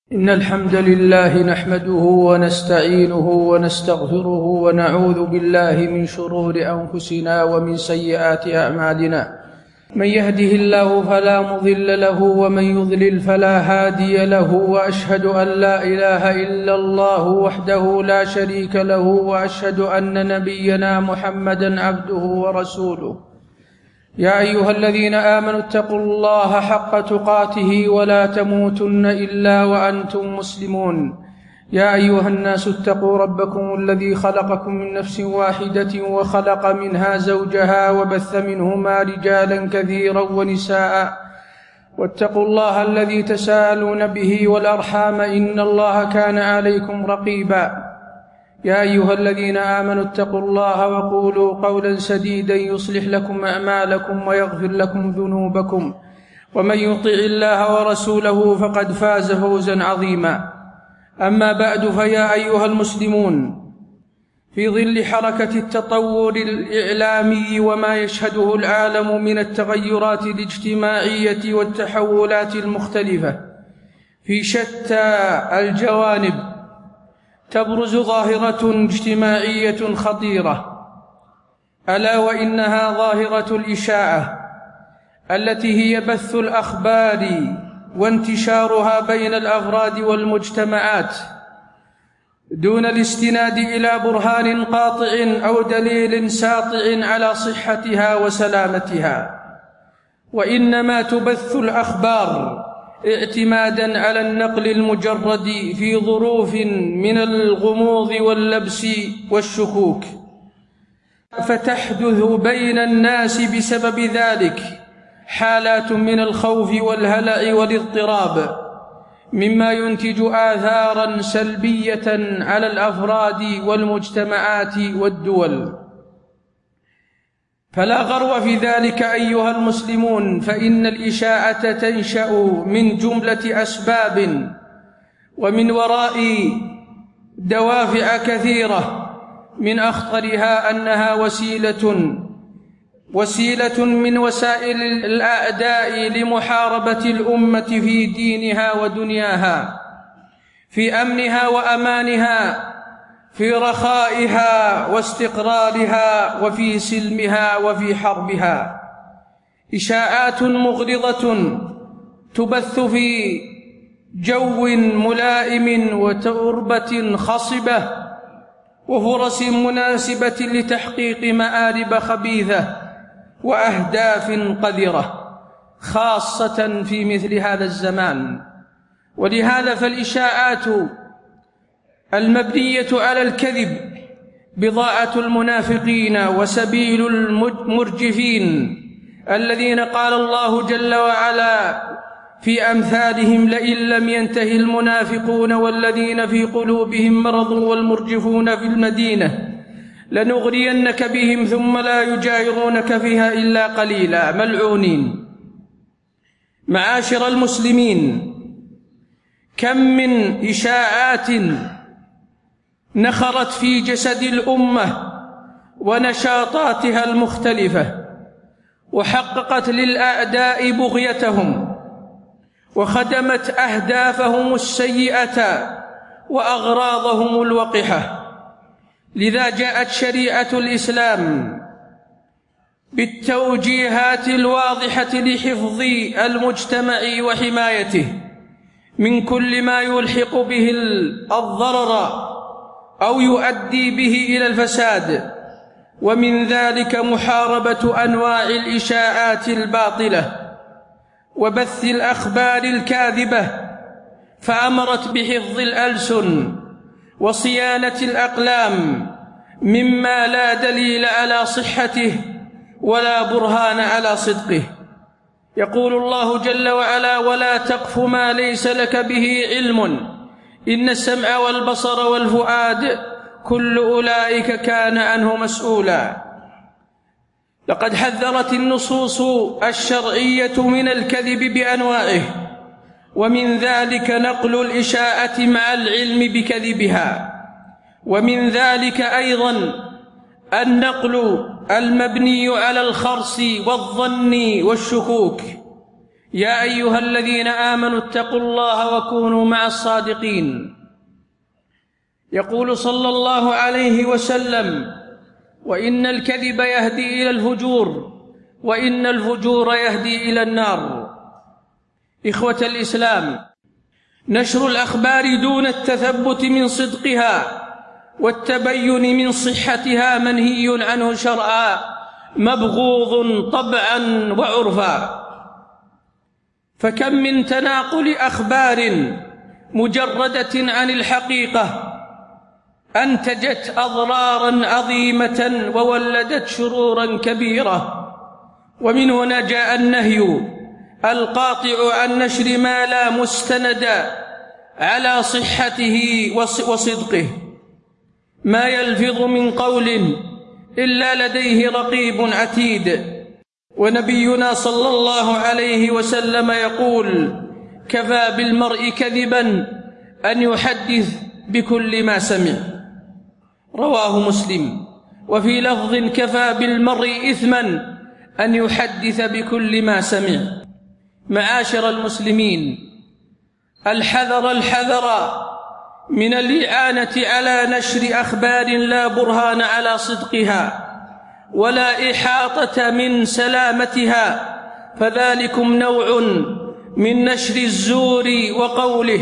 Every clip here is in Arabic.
إن الحمد لله نحمده ونستعينه ونستغفره ونعوذ بالله من شرور أنفسنا ومن سيئات أعمالنا. من يهده الله فلا مضل له ومن يضلل فلا هادي له، وأشهد أن لا إله إلا الله وحده لا شريك له، وأشهد أن نبينا محمدا عبده ورسوله. يا أيها الذين آمنوا اتقوا الله حق تقاته ولا تموتن إلا وأنتم مسلمون. يا أيها الناس اتقوا ربكم الذي خلقكم من نفس واحدة وخلق منها زوجها وبث منهما رجالا كثيرا ونساء، واتقوا الله الذي تساءلون به والأرحام إن الله كان عليكم رقيبا. يا أيها الذين آمنوا اتقوا الله وقولوا قولا سديدا يصلح لكم أعمالكم ويغفر لكم ذنوبكم، ومن يطع الله ورسوله فقد فاز فوزا عظيما. أما بعد، فيا أيها المسلمون، في ظل حركة التطور الإعلامي وما يشهده العالم من التغيرات الاجتماعية والتحولات المختلفة في شتى الجوانب، تبرز ظاهرة اجتماعية خطيرة، ألا وإنها ظاهرة الإشاعة، التي هي بث الأخبار وانتشارها بين الأفراد والمجتمعات دون الاستناد إلى برهان قاطع أو دليل ساطع على صحتها وسلامتها، وإنما تبث الأخبار اعتمادا على النقل المجرد في ظروف من الغموض واللبس والشكوك، فتحدث بين الناس بسبب ذلك حالات من الخوف والهلع والاضطراب، مما ينتج آثارا سلبية على الأفراد والمجتمعات والدول. فلا غرو في ذلك أيها المسلمون، فإن الإشاعة تنشأ من جملة أسباب ومن وراء دوافع كثيرة، من أخطرها أنها وسيلة من وسائل الأعداء لمحاربة الأمة في دينها ودنياها، في أمنها وأمانها، في رخائها واستقرارها، وفي سلمها وفي حربها. إشاعات مغرضة تبث في جو ملائم وتربة خصبة وفرص مناسبة لتحقيق مآرب خبيثة وأهداف قذرة، خاصة في مثل هذا الزمان. ولهذا فالإشاعات المبنية على الكذب بضاعة المنافقين وسبيل المرجفين، الذين قال الله جل وعلا في أمثالهم: لئن لم ينته المنافقون والذين في قلوبهم مرض والمرجفون في المدينة لنغرينك بهم ثم لا يجاورونك فيها إلا قليلا، ملعونين. معاشر المسلمين، كم من إشاعات نخرت في جسد الأمة ونشاطاتها المختلفة، وحققت للأعداء بغيتهم، وخدمت أهدافهم السيئة وأغراضهم الوقحة. لذا جاءت شريعة الإسلام بالتوجيهات الواضحة لحفظ المجتمع وحمايته من كل ما يلحق به الضرر أو يؤدي به إلى الفساد، ومن ذلك محاربة أنواع الإشاعات الباطلة وبث الأخبار الكاذبة، فأمرت بحفظ الألسن وصيانة الأقلام مما لا دليل على صحته ولا برهان على صدقه. يقول الله جل وعلا: ولا تقف ما ليس لك به علم إن السمع والبصر والفؤاد كل أولئك كان عنه مسؤولا. لقد حذرت النصوص الشرعية من الكذب بأنواعه، ومن ذلك نقل الإشاعة مع العلم بكذبها، ومن ذلك أيضا النقل المبني على الخرص والظن والشكوك. يا أيها الذين آمنوا اتقوا الله وكونوا مع الصادقين. يقول صلى الله عليه وسلم: وإن الكذب يهدي إلى الفجور، وإن الفجور يهدي إلى النار. إخوة الإسلام، نشر الأخبار دون التثبت من صدقها والتبين من صحتها منهي عنه شرعا، مبغوض طبعا وعرفا. فكم من تناقل أخبار مجردة عن الحقيقة أنتجت أضرارا عظيمة وولدت شرورا كبيرة. ومن هنا جاء النهي القاطع عن نشر ما لا مستند على صحته وصدقه. ما يلفظ من قول إلا لديه رقيب عتيد. ونبينا صلى الله عليه وسلم يقول: كفى بالمرء كذبا أن يحدث بكل ما سمع. رواه مسلم. وفي لفظ: كفى بالمرء إثما أن يحدث بكل ما سمع. معاشر المسلمين، الحذر من الإعانة على نشر أخبار لا برهان على صدقها ولا إحاطة من سلامتها، فذلكم نوع من نشر الزور وقوله.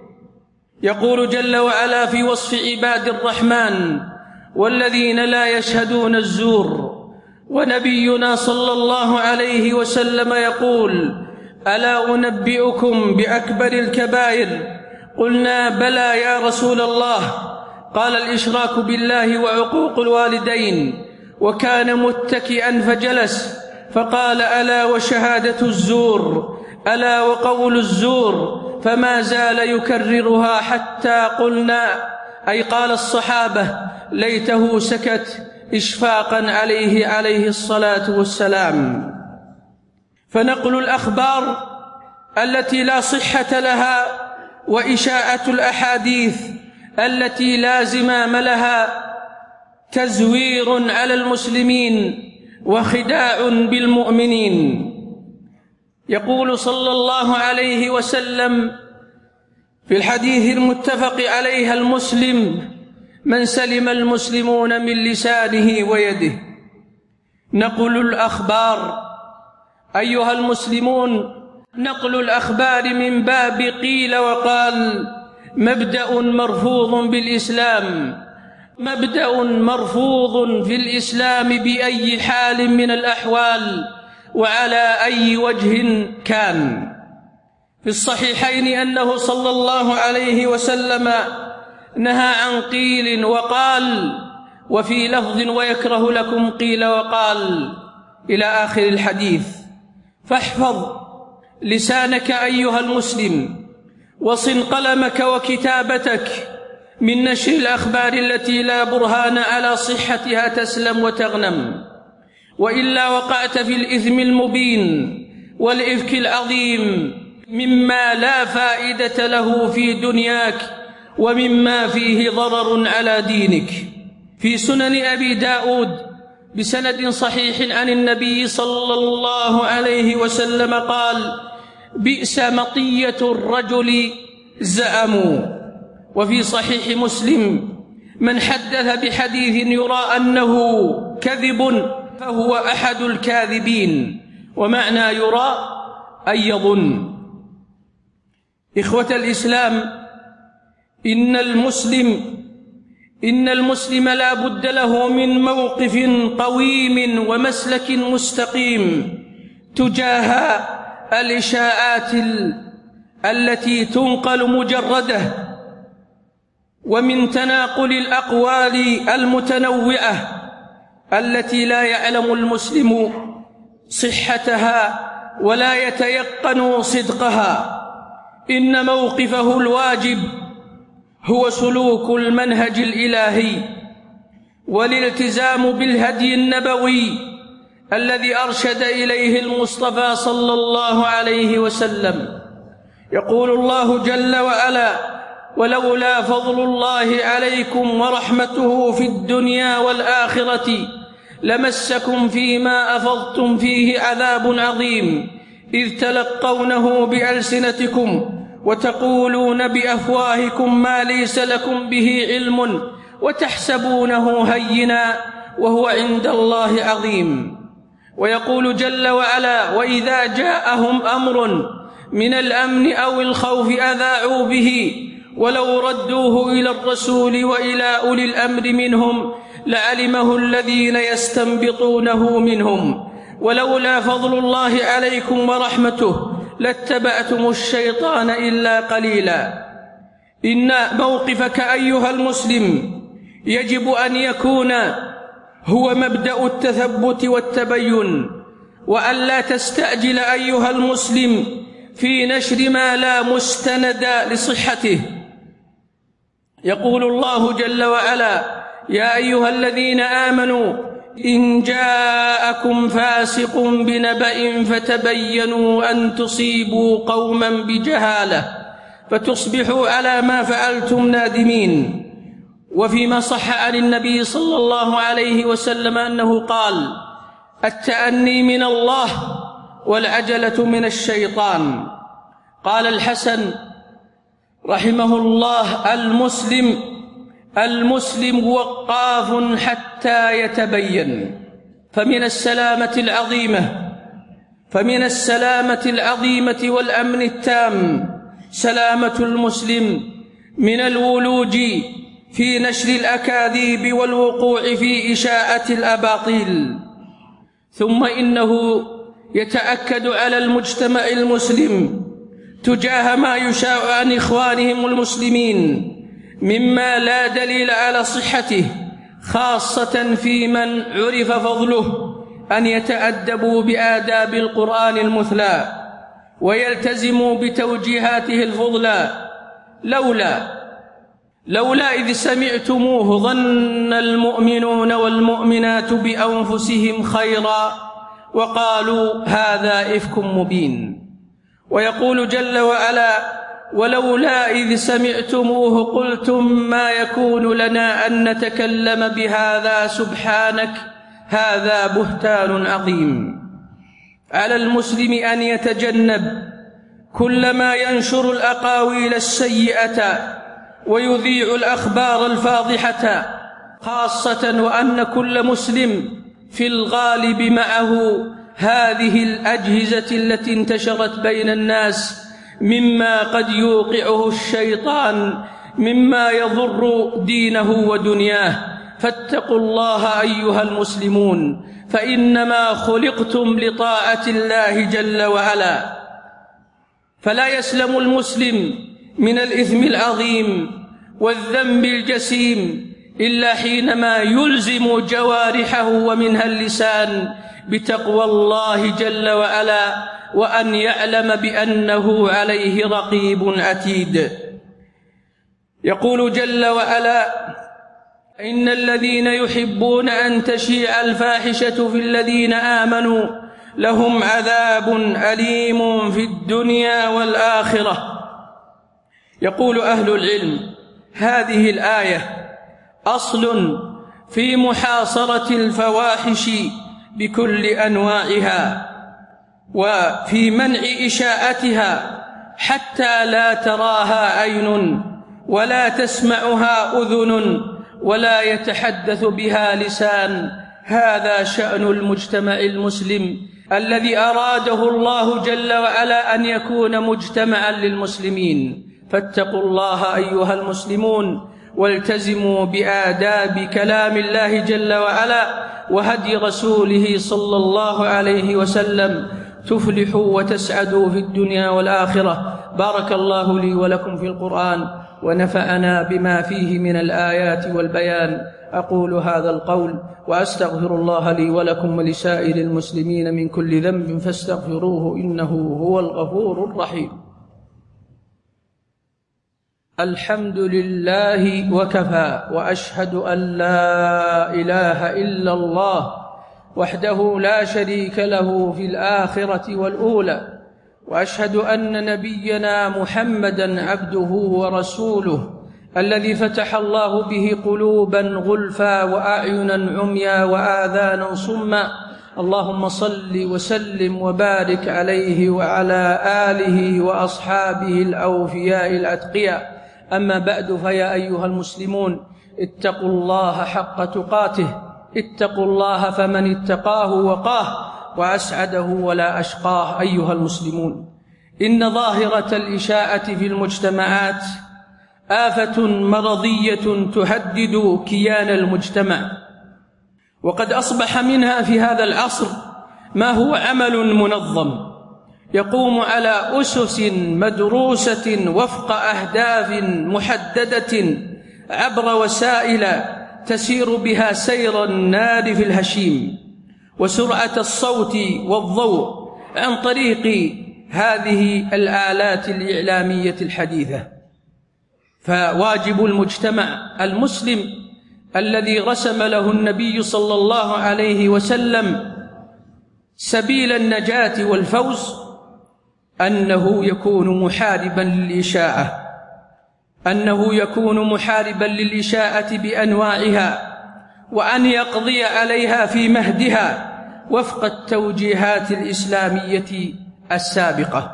يقول جل وعلا في وصف عباد الرحمن: والذين لا يشهدون الزور. ونبينا صلى الله عليه وسلم يقول: ألا أنبئكم بأكبر الكبائر؟ قلنا: بلى يا رسول الله. قال: الإشراك بالله وعقوق الوالدين. وكان متكئا فجلس فقال: ألا وشهادة الزور، ألا وقول الزور. فما زال يكررها حتى قلنا، أي قال الصحابة: ليته سكت، إشفاقا عليه الصلاة والسلام. فنقل الأخبار التي لا صحة لها وإشاعة الأحاديث التي لا زمام لها تزوير على المسلمين وخداع بالمؤمنين. يقول صلى الله عليه وسلم في الحديث المتفق عليه: المسلم من سلم المسلمون من لسانه ويده. نقل الأخبار أيها المسلمون، نقل الأخبار من باب قيل وقال مبدأ مرفوض بالإسلام، مبدأ مرفوض في الإسلام بأي حال من الأحوال وعلى أي وجه كان. في الصحيحين أنه صلى الله عليه وسلم نهى عن قيل وقال، وفي لفظ: ويكره لكم قيل وقال، إلى آخر الحديث. فاحفظ لسانك أيها المسلم، وصن قلمك وكتابتك من نشر الأخبار التي لا برهان على صحتها تسلم وتغنم، وإلا وقعت في الإثم المبين والإفك العظيم مما لا فائدة له في دنياك ومما فيه ضرر على دينك. في سنن أبي داود بسند صحيح عن النبي صلى الله عليه وسلم قال: بئس مطية الرجل زعموا. وفي صحيح مسلم: من حدث بحديث يرى أنه كذب فهو أحد الكاذبين. ومعنى يرى أي يظن. إخوة الإسلام، إن المسلم لا بد له من موقف قويم ومسلك مستقيم تجاه الإشاعات التي تنقل مجردة، ومن تناقل الأقوال المتنوعة التي لا يعلم المسلم صحتها ولا يتيقن صدقها. إن موقفه الواجب هو سلوك المنهج الإلهي والالتزام بالهدي النبوي الذي أرشد إليه المصطفى صلى الله عليه وسلم. يقول الله جل وعلا: ولولا فضل الله عليكم ورحمته في الدنيا والآخرة لمسكم فيما أفضتم فيه عذاب عظيم. إذ تلقونه بألسنتكم وتقولون بأفواهكم ما ليس لكم به علم وتحسبونه هينا وهو عند الله عظيم. ويقول جل وعلا: وإذا جاءهم أمر من الأمن أو الخوف أذاعوا به ولو ردوه إلى الرسول وإلى أولي الأمر منهم لعلمه الذين يستنبطونه منهم ولولا فضل الله عليكم ورحمته لاتبعتم الشيطان إلا قليلا. إن موقفك أيها المسلم يجب أن يكون هو مبدأ التثبت والتبين، وأن لا تستعجل أيها المسلم في نشر ما لا مستند لصحته. يقول الله جل وعلا: يا أيها الذين آمنوا إن جاءكم فاسق بنبأ فتبينوا أن تصيبوا قوما بجهالة فتصبحوا على ما فعلتم نادمين. وفيما صح عن النبي صلى الله عليه وسلم أنه قال: التأني من الله والعجلة من الشيطان. قال الحسن رحمه الله: المسلم وقاف حتى يتبين. فمن السلامة العظيمة والأمن التام سلامة المسلم من الولوج في نشر الأكاذيب والوقوع في إشاعة الأباطيل. ثم إنه يتأكد على المجتمع المسلم تجاه ما يشاع عن إخوانهم المسلمين مما لا دليل على صحته، خاصة في من عرف فضله، أن يتأدبوا بآداب القرآن المثلى ويلتزموا بتوجيهاته الفضلى. لولا إذ سمعتموه ظن المؤمنون والمؤمنات بأنفسهم خيرا وقالوا هذا إفك مبين. ويقول جل وعلا: ولولا إذ سمعتموه قلتم ما يكون لنا أن نتكلم بهذا سبحانك هذا بهتان عظيم. على المسلم أن يتجنب كل ما ينشر الأقاويل السيئة ويذيع الأخبار الفاضحة، خاصة وأن كل مسلم في الغالب معه هذه الأجهزة التي انتشرت بين الناس مما قد يوقعه الشيطان مما يضر دينه ودنياه. فاتقوا الله أيها المسلمون، فإنما خلقتم لطاعة الله جل وعلا. فلا يسلم المسلم من الإثم العظيم والذنب الجسيم إلا حينما يلزم جوارحه ومنها اللسان بتقوى الله جل وعلا، وأن يعلم بأنه عليه رقيب عتيد. يقول جل وعلا: إن الذين يحبون أن تشيع الفاحشة في الذين آمنوا لهم عذاب أليم في الدنيا والآخرة. يقول أهل العلم: هذه الآية أصل في محاصرة الفواحش بكل أنواعها وفي منع إشاعتها حتى لا تراها عين ولا تسمعها أذن ولا يتحدث بها لسان. هذا شأن المجتمع المسلم الذي أراده الله جل وعلا أن يكون مجتمعا للمسلمين. فاتقوا الله أيها المسلمون والتزموا بآداب كلام الله جل وعلا وهدي رسوله صلى الله عليه وسلم، تفلحوا وتسعدوا في الدنيا والآخرة. بارك الله لي ولكم في القرآن ونفعنا بما فيه من الآيات والبيان. أقول هذا القول وأستغفر الله لي ولكم ولسائر المسلمين من كل ذنب فاستغفروه إنه هو الغفور الرحيم. الحمد لله وكفى، وأشهد أن لا إله إلا الله وحده لا شريك له في الآخرة والأولى، وأشهد أن نبينا محمدًا عبده ورسوله الذي فتح الله به قلوبًا غلفا وأعينًا عميا وآذانا صما اللهم صل وسلم وبارك عليه وعلى آله وأصحابه الأوفياء الأتقياء. أما بعد، فيا أيها المسلمون، اتقوا الله حق تقاته، اتقوا الله فمن اتقاه وقاه وأسعده ولا أشقاه. أيها المسلمون، إن ظاهرة الإشاعة في المجتمعات آفة مرضية تهدد كيان المجتمع، وقد أصبح منها في هذا العصر ما هو عمل منظم يقوم على أسس مدروسة وفق أهداف محددة عبر وسائل تسير بها سير النار في الهشيم وسرعة الصوت والضوء عن طريق هذه الآلات الإعلامية الحديثة. فواجب المجتمع المسلم الذي رسم له النبي صلى الله عليه وسلم سبيل النجاة والفوز أنه يكون محاربا للإشاعة، أنه يكون محاربا للإشاعة بأنواعها، وأن يقضي عليها في مهدها وفق التوجيهات الإسلامية السابقة.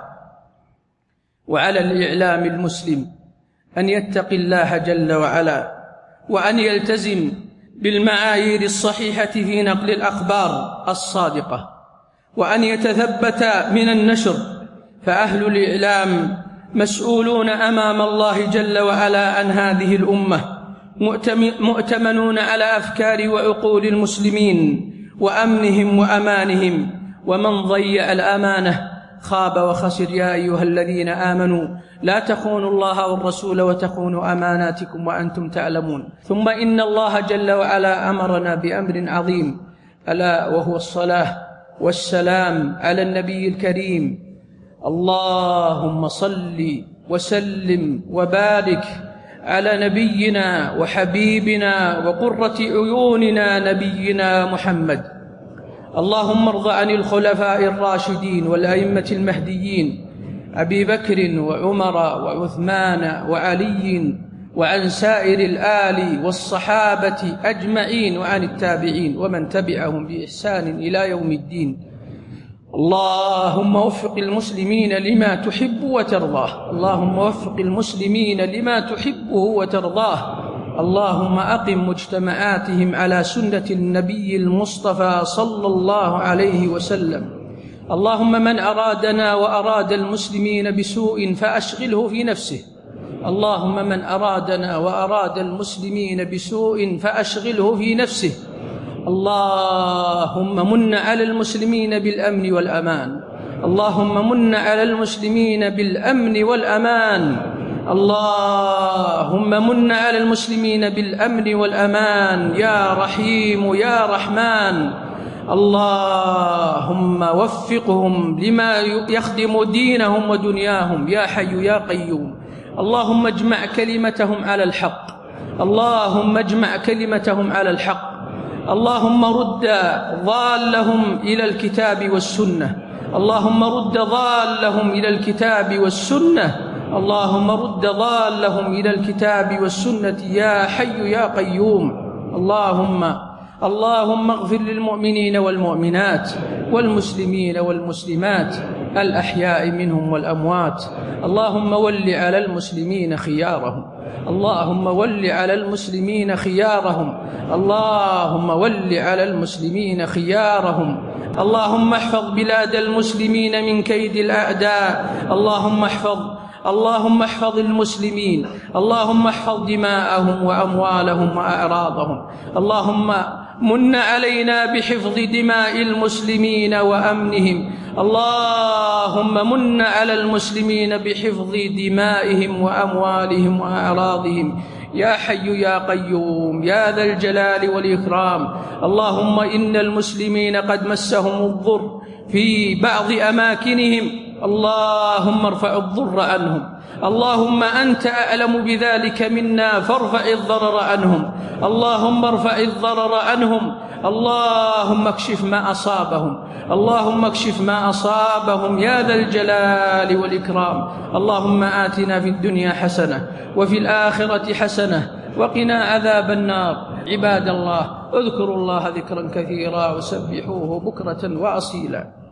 وعلى الإعلام المسلم أن يتقي الله جل وعلا، وأن يلتزم بالمعايير الصحيحة في نقل الأخبار الصادقة، وأن يتثبت من النشر، فأهل الإعلام مسؤولون أمام الله جل وعلا عن هذه الأمة، مؤتمنون على أفكار وعقول المسلمين وأمنهم وأمانهم، ومن ضيع الأمانة خاب وخسر. يا أيها الذين آمنوا لا تخونوا الله والرسول وتخونوا أماناتكم وأنتم تعلمون. ثم إن الله جل وعلا أمرنا بأمر عظيم، ألا وهو الصلاة والسلام على النبي الكريم. اللهم صل وسلم وبارك على نبينا وحبيبنا وقرة عيوننا نبينا محمد. اللهم ارض عن الخلفاء الراشدين والأئمة المهديين أبي بكر وعمر وعثمان وعلي، وعن سائر الآل والصحابة أجمعين، وعن التابعين ومن تبعهم بإحسان إلى يوم الدين. اللهم وفق المسلمين لما تحب وترضاه، اللهم وفق المسلمين لما تحبه وترضاه. اللهم أقم مجتمعاتهم على سنة النبي المصطفى صلى الله عليه وسلم. اللهم من أرادنا وأراد المسلمين بسوء فأشغله في نفسه، اللهم من أرادنا وأراد المسلمين بسوء فأشغله في نفسه. اللهم من على المسلمين بالأمن والأمان، اللهم من على المسلمين بالأمن والأمان، اللهم من على المسلمين بالأمن والأمان يا رحيم يا رحمن. اللهم وفقهم لما يخدم دينهم ودنياهم يا حي يا قيوم. اللهم اجمع كلمتهم على الحق، اللهم اجمع كلمتهم على الحق. اللهم رد ضالهم إلى الكتاب والسنة، اللهم رد ضالهم إلى الكتاب والسنة، اللهم رد ضالهم إلى الكتاب والسنة يا حي يا قيوم. اللهم اغفر للمؤمنين والمؤمنات والمسلمين والمسلمات الأحياء منهم والأموات. اللهم ول على المسلمين خيارهم، اللهم ول على المسلمين خيارهم، اللهم ول على المسلمين خيارهم. اللهم احفظ بلاد المسلمين من كيد الأعداء، اللهم احفظ المسلمين، اللهم احفظ دماءهم وأموالهم وأعراضهم. اللهم من علينا بحفظ دماء المسلمين وأمنهم، اللهم من على المسلمين بحفظ دمائهم وأموالهم وأعراضهم يا حي يا قيوم يا ذا الجلال والإكرام. اللهم إن المسلمين قد مسهم الضر في بعض أماكنهم، اللهم ارفع الضر عنهم، اللهم أنت أعلم بذلك منا فارفع الضرر عنهم، اللهم ارفع الضرر عنهم، اللهم اكشف ما أصابهم، اللهم اكشف ما أصابهم يا ذا الجلال والإكرام. اللهم آتنا في الدنيا حسنة وفي الآخرة حسنة وقنا عذاب النار. عباد الله، واذكروا الله ذكرا كثيرا وسبحوه بكرة وأصيلا.